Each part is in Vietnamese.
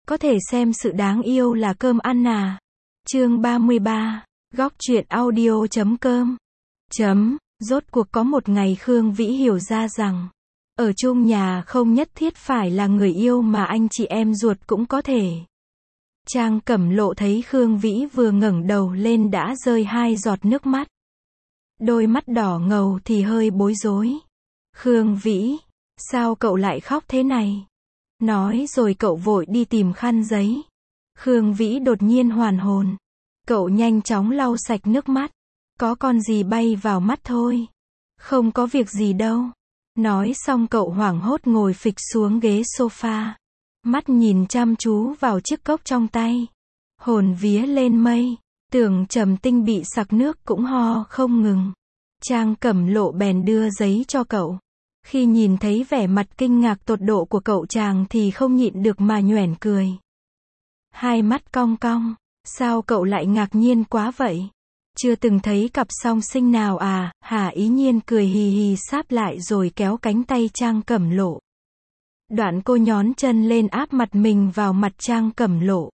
Có thể xem sự đáng yêu là cơm ăn à. Chương 33. Góc truyện audio.com. Rốt cuộc có một ngày Khương Vĩ hiểu ra rằng, ở chung nhà không nhất thiết phải là người yêu mà anh chị em ruột cũng có thể. Trang Cẩm Lộ thấy Khương Vĩ vừa ngẩng đầu lên đã rơi 2 giọt nước mắt. Đôi mắt đỏ ngầu thì hơi bối rối. Khương Vĩ, sao cậu lại khóc thế này? Nói rồi cậu vội đi tìm khăn giấy. Khương Vĩ đột nhiên hoàn hồn. Cậu nhanh chóng lau sạch nước mắt. Có con gì bay vào mắt thôi. Không có việc gì đâu. Nói xong cậu hoảng hốt ngồi phịch xuống ghế sofa. Mắt nhìn chăm chú vào chiếc cốc trong tay. Hồn vía lên mây. Tưởng Trầm Tinh bị sặc nước cũng ho không ngừng. Trang Cẩm Lộ bèn đưa giấy cho cậu. Khi nhìn thấy vẻ mặt kinh ngạc tột độ của cậu chàng thì không nhịn được mà nhoẻn cười. Hai mắt cong cong, sao cậu lại ngạc nhiên quá vậy? Chưa từng thấy cặp song sinh nào à? Hà Ý Nhiên cười hì hì sáp lại rồi kéo cánh tay Trang Cẩm Lộ. Đoạn cô nhón chân lên áp mặt mình vào mặt Trang Cẩm Lộ.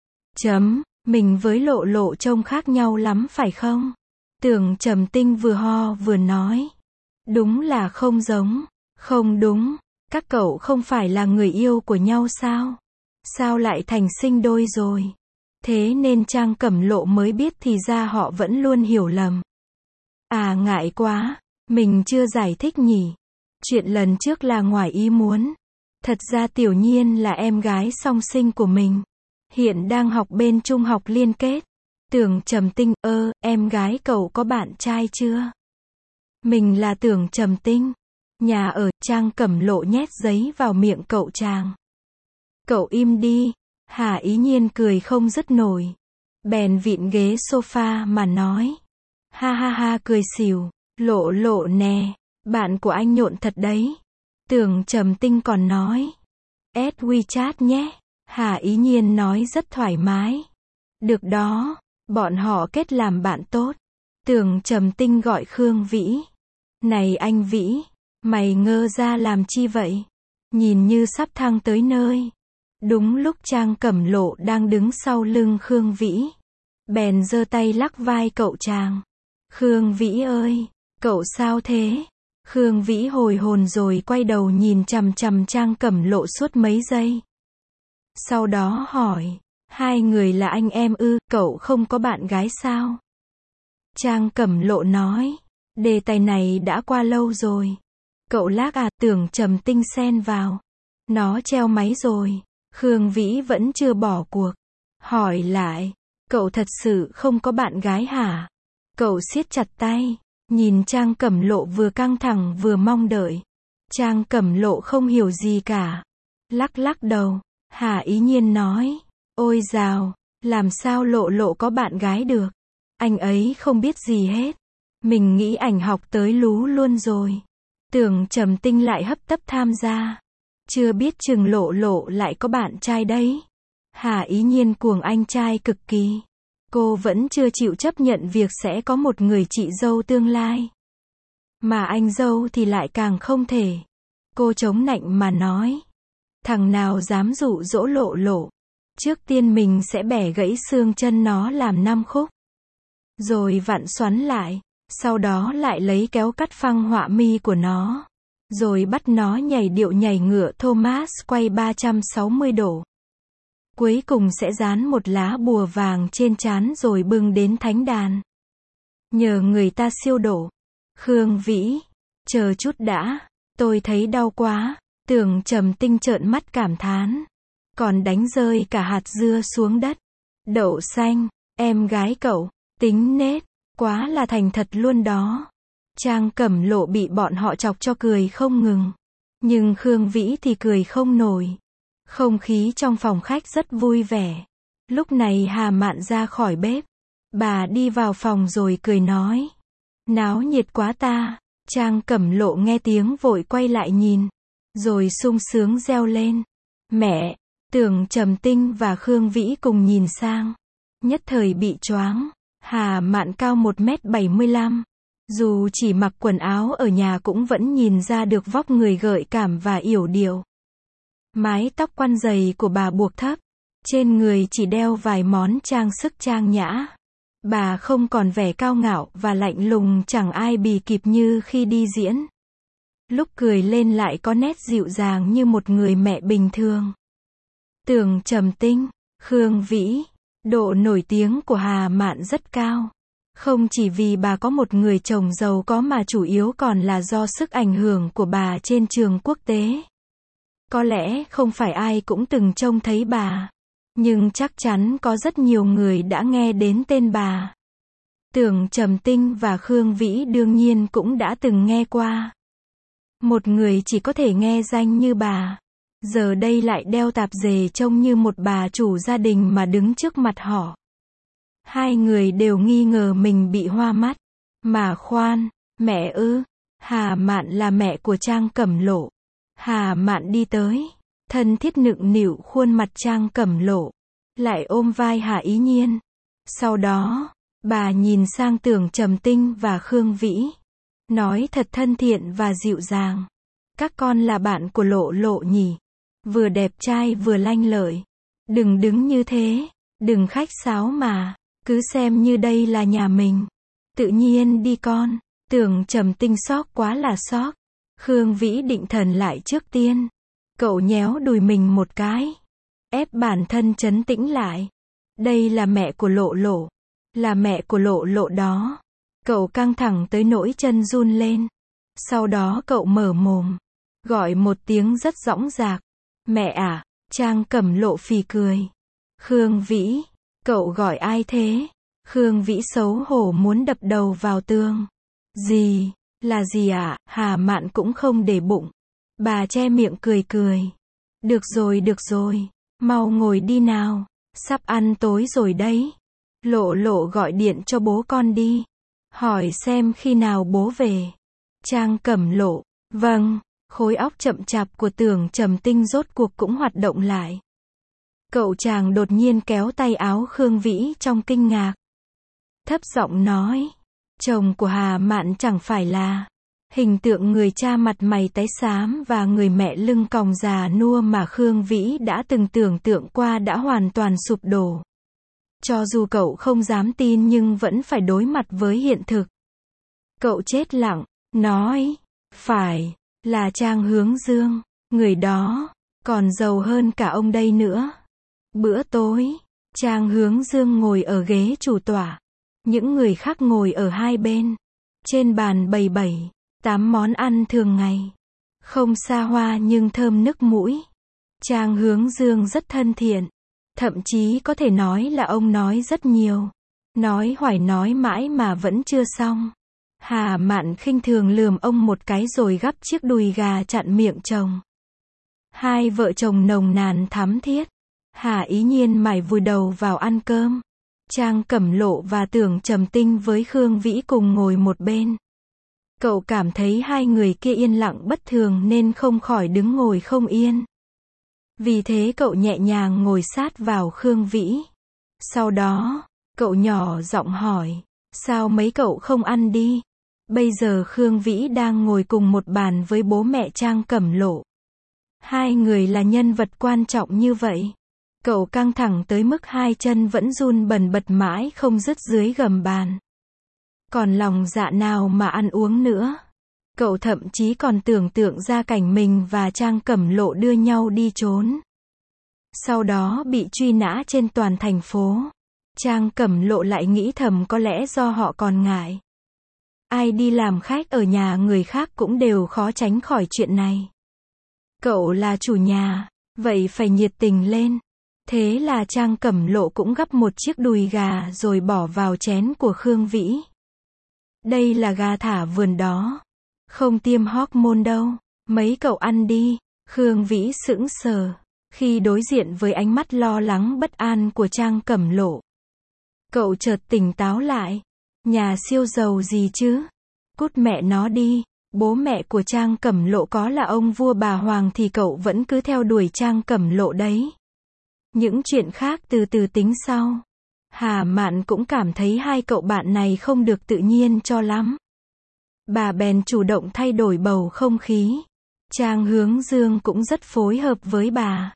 Mình với Lộ Lộ trông khác nhau lắm phải không? Tưởng Trầm Tinh vừa ho vừa nói. Đúng là không giống. Không đúng, các cậu không phải là người yêu của nhau sao? Sao lại thành sinh đôi rồi? Thế nên Trang Cẩm Lộ mới biết thì ra họ vẫn luôn hiểu lầm. À ngại quá, mình chưa giải thích nhỉ. Chuyện lần trước là ngoài ý muốn. Thật ra Tiểu Nhiên là em gái song sinh của mình. Hiện đang học bên trung học liên kết. Tưởng Trầm Tinh, em gái cậu có bạn trai chưa? Mình là Tưởng Trầm Tinh. Nhà ở. Trang Cẩm Lộ nhét giấy vào miệng cậu chàng. Cậu im đi. Hà Ý Nhiên cười không dứt nổi. Bèn vịn ghế sofa mà nói. Ha ha ha cười xỉu. Lộ Lộ nè. Bạn của anh nhộn thật đấy. Tưởng Trầm Tinh còn nói. Add WeChat nhé. Hà Ý Nhiên nói rất thoải mái. Được đó. Bọn họ kết làm bạn tốt. Tưởng Trầm Tinh gọi Khương Vĩ. Này anh Vĩ. Mày ngơ ra làm chi vậy? Nhìn như sắp thăng tới nơi. Đúng lúc Trang Cẩm Lộ đang đứng sau lưng Khương Vĩ. Bèn giơ tay lắc vai cậu chàng. Khương Vĩ ơi, cậu sao thế? Khương Vĩ hồi hồn rồi quay đầu nhìn chằm chằm Trang Cẩm Lộ suốt mấy giây. Sau đó hỏi, hai người là anh em ư, cậu không có bạn gái sao? Trang Cẩm Lộ nói, đề tài này đã qua lâu rồi. Cậu lác à? Tưởng Trầm Tinh xen vào. Nó treo máy rồi. Khương Vĩ vẫn chưa bỏ cuộc. Hỏi lại, cậu thật sự không có bạn gái hả? Cậu siết chặt tay, nhìn Trang Cẩm Lộ vừa căng thẳng vừa mong đợi. Trang Cẩm Lộ không hiểu gì cả. Lắc lắc đầu. Hà Ý Nhiên nói, ôi dào, làm sao Lộ Lộ có bạn gái được? Anh ấy không biết gì hết. Mình nghĩ ảnh học tới lú luôn rồi. Tưởng Trầm Tinh lại hấp tấp tham gia. Chưa biết chừng Lộ Lộ lại có bạn trai đấy. Hà Ý Nhiên cuồng anh trai cực kỳ. Cô vẫn chưa chịu chấp nhận việc sẽ có một người chị dâu tương lai. Mà anh dâu thì lại càng không thể. Cô chống nạnh mà nói. Thằng nào dám dụ dỗ Lộ Lộ. Trước tiên mình sẽ bẻ gãy xương chân nó làm 5 khúc. Rồi vặn xoắn lại. Sau đó lại lấy kéo cắt phăng họa mi của nó. Rồi bắt nó nhảy điệu nhảy ngựa Thomas quay 360 độ. Cuối cùng sẽ dán một lá bùa vàng trên trán rồi bưng đến thánh đàn. Nhờ người ta siêu độ. Khương Vĩ, chờ chút đã, tôi thấy đau quá. Tưởng Trầm Tinh trợn mắt cảm thán. Còn đánh rơi cả hạt dưa xuống đất. Đậu xanh, em gái cậu, tính nết, quá là thành thật luôn đó. Trang Cẩm Lộ bị bọn họ chọc cho cười không ngừng. Nhưng Khương Vĩ thì cười không nổi. Không khí trong phòng khách rất vui vẻ. Lúc này Hà Mạn ra khỏi bếp. Bà đi vào phòng rồi cười nói. Náo nhiệt quá ta. Trang Cẩm Lộ nghe tiếng vội quay lại nhìn. Rồi sung sướng reo lên. Mẹ! Tưởng Trầm Tinh và Khương Vĩ cùng nhìn sang. Nhất thời bị choáng. Hà Mạn cao 1m75. Dù chỉ mặc quần áo ở nhà cũng vẫn nhìn ra được vóc người gợi cảm và yểu điệu. Mái tóc quăn dày của bà buộc thấp. Trên người chỉ đeo vài món trang sức trang nhã. Bà không còn vẻ cao ngạo và lạnh lùng chẳng ai bì kịp như khi đi diễn. Lúc cười lên lại có nét dịu dàng như một người mẹ bình thường. Tưởng Trầm Tinh, Khương Vĩ. Độ nổi tiếng của Hà Mạn rất cao. Không chỉ vì bà có một người chồng giàu có mà chủ yếu còn là do sức ảnh hưởng của bà trên trường quốc tế. Có lẽ không phải ai cũng từng trông thấy bà, nhưng chắc chắn có rất nhiều người đã nghe đến tên bà. Tưởng Trầm Tinh và Khương Vĩ đương nhiên cũng đã từng nghe qua. Một người chỉ có thể nghe danh như bà, giờ đây lại đeo tạp dề trông như một bà chủ gia đình mà đứng trước mặt họ. Hai người đều nghi ngờ mình bị hoa mắt. Mà khoan, mẹ ư? Hà Mạn là mẹ của Trang Cẩm Lộ. Hà Mạn đi tới, thân thiết nựng nịu khuôn mặt Trang Cẩm Lộ, lại ôm vai Hà Ý Nhiên. Sau đó, bà nhìn sang Tưởng Trầm Tinh và Khương Vĩ, nói thật thân thiện và dịu dàng. Các con là bạn của Lộ Lộ nhỉ? Vừa đẹp trai vừa lanh lợi. Đừng đứng như thế, đừng khách sáo mà, cứ xem như đây là nhà mình. Tự nhiên đi con. Tưởng Trầm Tinh sốc quá là sốc. Khương Vĩ định thần lại trước tiên. Cậu nhéo đùi mình một cái, ép bản thân trấn tĩnh lại. Đây là mẹ của Lộ Lộ. Là mẹ của Lộ Lộ đó. Cậu căng thẳng tới nỗi chân run lên. Sau đó cậu mở mồm, gọi một tiếng rất dõng dạc. Mẹ à? Trang Cẩm Lộ phì cười. Khương Vĩ, cậu gọi ai thế? Khương Vĩ xấu hổ muốn đập đầu vào tường. Gì? Là gì ạ? Hà Mạn cũng không để bụng. Bà che miệng cười cười. Được rồi, mau ngồi đi nào. Sắp ăn tối rồi đấy. Lộ Lộ gọi điện cho bố con đi. Hỏi xem khi nào bố về. Trang Cẩm Lộ. Vâng. Khối óc chậm chạp của Tưởng Trầm Tinh rốt cuộc cũng hoạt động lại. Cậu chàng đột nhiên kéo tay áo Khương Vĩ trong kinh ngạc. Thấp giọng nói. Chồng của Hà Mạn chẳng phải là hình tượng người cha mặt mày tái xám và người mẹ lưng còng già nua mà Khương Vĩ đã từng tưởng tượng qua đã hoàn toàn sụp đổ. Cho dù cậu không dám tin nhưng vẫn phải đối mặt với hiện thực. Cậu chết lặng, nói, phải, là Trang Hướng Dương, người đó, còn giàu hơn cả ông đây nữa. Bữa tối, Trang Hướng Dương ngồi ở ghế chủ tọa. Những người khác ngồi ở hai bên. Trên bàn bày 7-8 món ăn thường ngày. Không xa hoa nhưng thơm nức mũi. Trang Hướng Dương rất thân thiện. Thậm chí có thể nói là ông nói rất nhiều. Nói hoài nói mãi mà vẫn chưa xong. Hà Mạn khinh thường lườm ông một cái rồi gắp chiếc đùi gà chặn miệng chồng. Hai vợ chồng nồng nàn thắm thiết. Hà Ý Nhiên mải vùi đầu vào ăn cơm. Trang Cẩm Lộ và Tưởng Trầm Tinh với Khương Vĩ cùng ngồi một bên. Cậu cảm thấy hai người kia yên lặng bất thường nên không khỏi đứng ngồi không yên. Vì thế cậu nhẹ nhàng ngồi sát vào Khương Vĩ. Sau đó, cậu nhỏ giọng hỏi, sao mấy cậu không ăn đi? Bây giờ Khương Vĩ đang ngồi cùng một bàn với bố mẹ Trang Cẩm Lộ. Hai người là nhân vật quan trọng như vậy. Cậu căng thẳng tới mức hai chân vẫn run bần bật mãi không dứt dưới gầm bàn. Còn lòng dạ nào mà ăn uống nữa. Cậu thậm chí còn tưởng tượng ra cảnh mình và Trang Cẩm Lộ đưa nhau đi trốn. Sau đó bị truy nã trên toàn thành phố. Trang Cẩm Lộ lại nghĩ thầm có lẽ do họ còn ngại. Ai đi làm khách ở nhà người khác cũng đều khó tránh khỏi chuyện này. Cậu là chủ nhà, vậy phải nhiệt tình lên. Thế là Trang Cẩm Lộ cũng gắp một chiếc đùi gà rồi bỏ vào chén của Khương Vĩ. Đây là gà thả vườn đó. Không tiêm hormone đâu. Mấy cậu ăn đi. Khương Vĩ sững sờ khi đối diện với ánh mắt lo lắng bất an của Trang Cẩm Lộ. Cậu chợt tỉnh táo lại. Nhà siêu giàu gì chứ? Cút mẹ nó đi. Bố mẹ của Trang Cẩm Lộ có là ông vua bà hoàng thì cậu vẫn cứ theo đuổi Trang Cẩm Lộ đấy. Những chuyện khác từ từ tính sau. Hà Mạn cũng cảm thấy hai cậu bạn này không được tự nhiên cho lắm. Bà bèn chủ động thay đổi bầu không khí. Trang Hướng Dương cũng rất phối hợp với bà.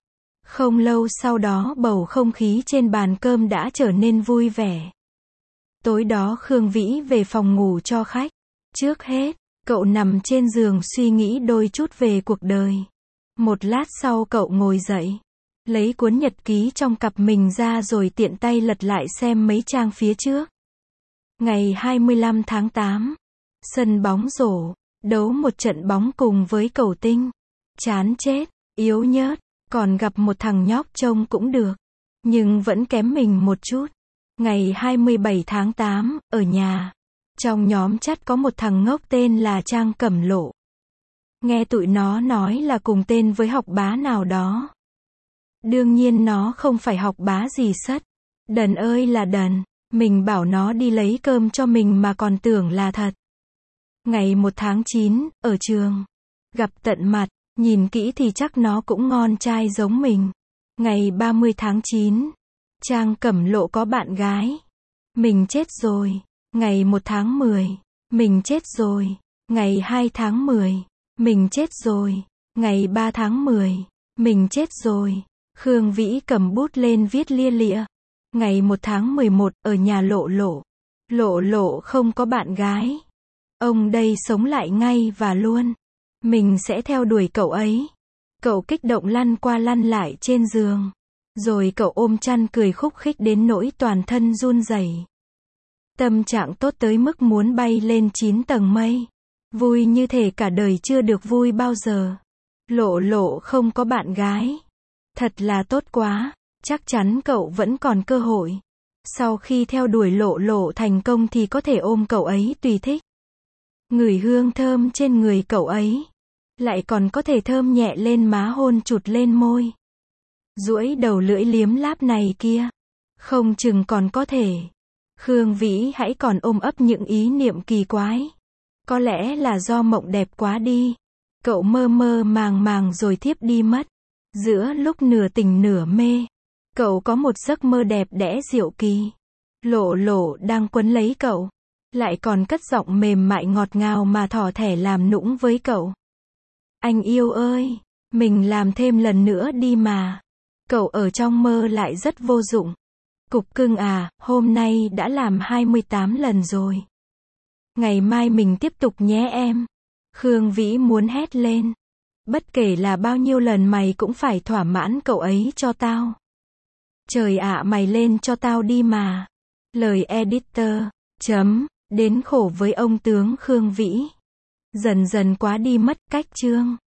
Không lâu sau đó bầu không khí trên bàn cơm đã trở nên vui vẻ. Tối đó Khương Vĩ về phòng ngủ cho khách. Trước hết, cậu nằm trên giường suy nghĩ đôi chút về cuộc đời. Một lát sau cậu ngồi dậy, lấy cuốn nhật ký trong cặp mình ra rồi tiện tay lật lại xem mấy trang phía trước. Ngày 25 tháng 8, sân bóng rổ, đấu một trận bóng cùng với Cầu Tinh. Chán chết, yếu nhớt, còn gặp một thằng nhóc trông cũng được, nhưng vẫn kém mình một chút. Ngày 27 tháng 8, ở nhà, trong nhóm chat có một thằng ngốc tên là Trang Cẩm Lộ. Nghe tụi nó nói là cùng tên với học bá nào đó. Đương nhiên nó không phải học bá gì sất. Đần ơi là đần, mình bảo nó đi lấy cơm cho mình mà còn tưởng là thật. Ngày 1 tháng 9, ở trường, gặp tận mặt, nhìn kỹ thì chắc nó cũng ngon trai giống mình. Ngày 30 tháng 9, Trang Cẩm Lộ có bạn gái. Mình chết rồi. Ngày 1 tháng 10, mình chết rồi. Ngày 2 tháng 10, mình chết rồi. Ngày 3 tháng 10, mình chết rồi. Khương Vĩ cầm bút lên viết lia lịa. Ngày 1 tháng 11, ở nhà Lộ Lộ. Lộ Lộ không có bạn gái. Ông đây sống lại ngay và luôn. Mình sẽ theo đuổi cậu ấy. Cậu kích động lăn qua lăn lại trên giường. Rồi cậu ôm chăn cười khúc khích đến nỗi toàn thân run rẩy. Tâm trạng tốt tới mức muốn bay lên 9 tầng mây. Vui như thể cả đời chưa được vui bao giờ. Lộ Lộ không có bạn gái. Thật là tốt quá. Chắc chắn cậu vẫn còn cơ hội. Sau khi theo đuổi Lộ Lộ thành công thì có thể ôm cậu ấy tùy thích. Ngửi hương thơm trên người cậu ấy. Lại còn có thể thơm nhẹ lên má hôn chụt lên môi. Duỗi đầu lưỡi liếm láp này kia. Không chừng còn có thể. Khương Vĩ hãy còn ôm ấp những ý niệm kỳ quái. Có lẽ là do mộng đẹp quá đi. Cậu mơ mơ màng màng rồi thiếp đi mất. Giữa lúc nửa tỉnh nửa mê, cậu có một giấc mơ đẹp đẽ diệu kỳ. Lộ Lộ đang quấn lấy cậu. Lại còn cất giọng mềm mại ngọt ngào mà thỏ thẻ làm nũng với cậu. Anh yêu ơi, mình làm thêm lần nữa đi mà. Cậu ở trong mơ lại rất vô dụng. Cục cưng à, hôm nay đã làm 28 lần rồi. Ngày mai mình tiếp tục nhé em. Khương Vĩ muốn hét lên. Bất kể là bao nhiêu lần mày cũng phải thỏa mãn cậu ấy cho tao. Trời ạ, mày lên cho tao đi mà. Lời editor. Đến khổ với ông tướng Khương Vĩ. Dần dần quá đi mất cách chương.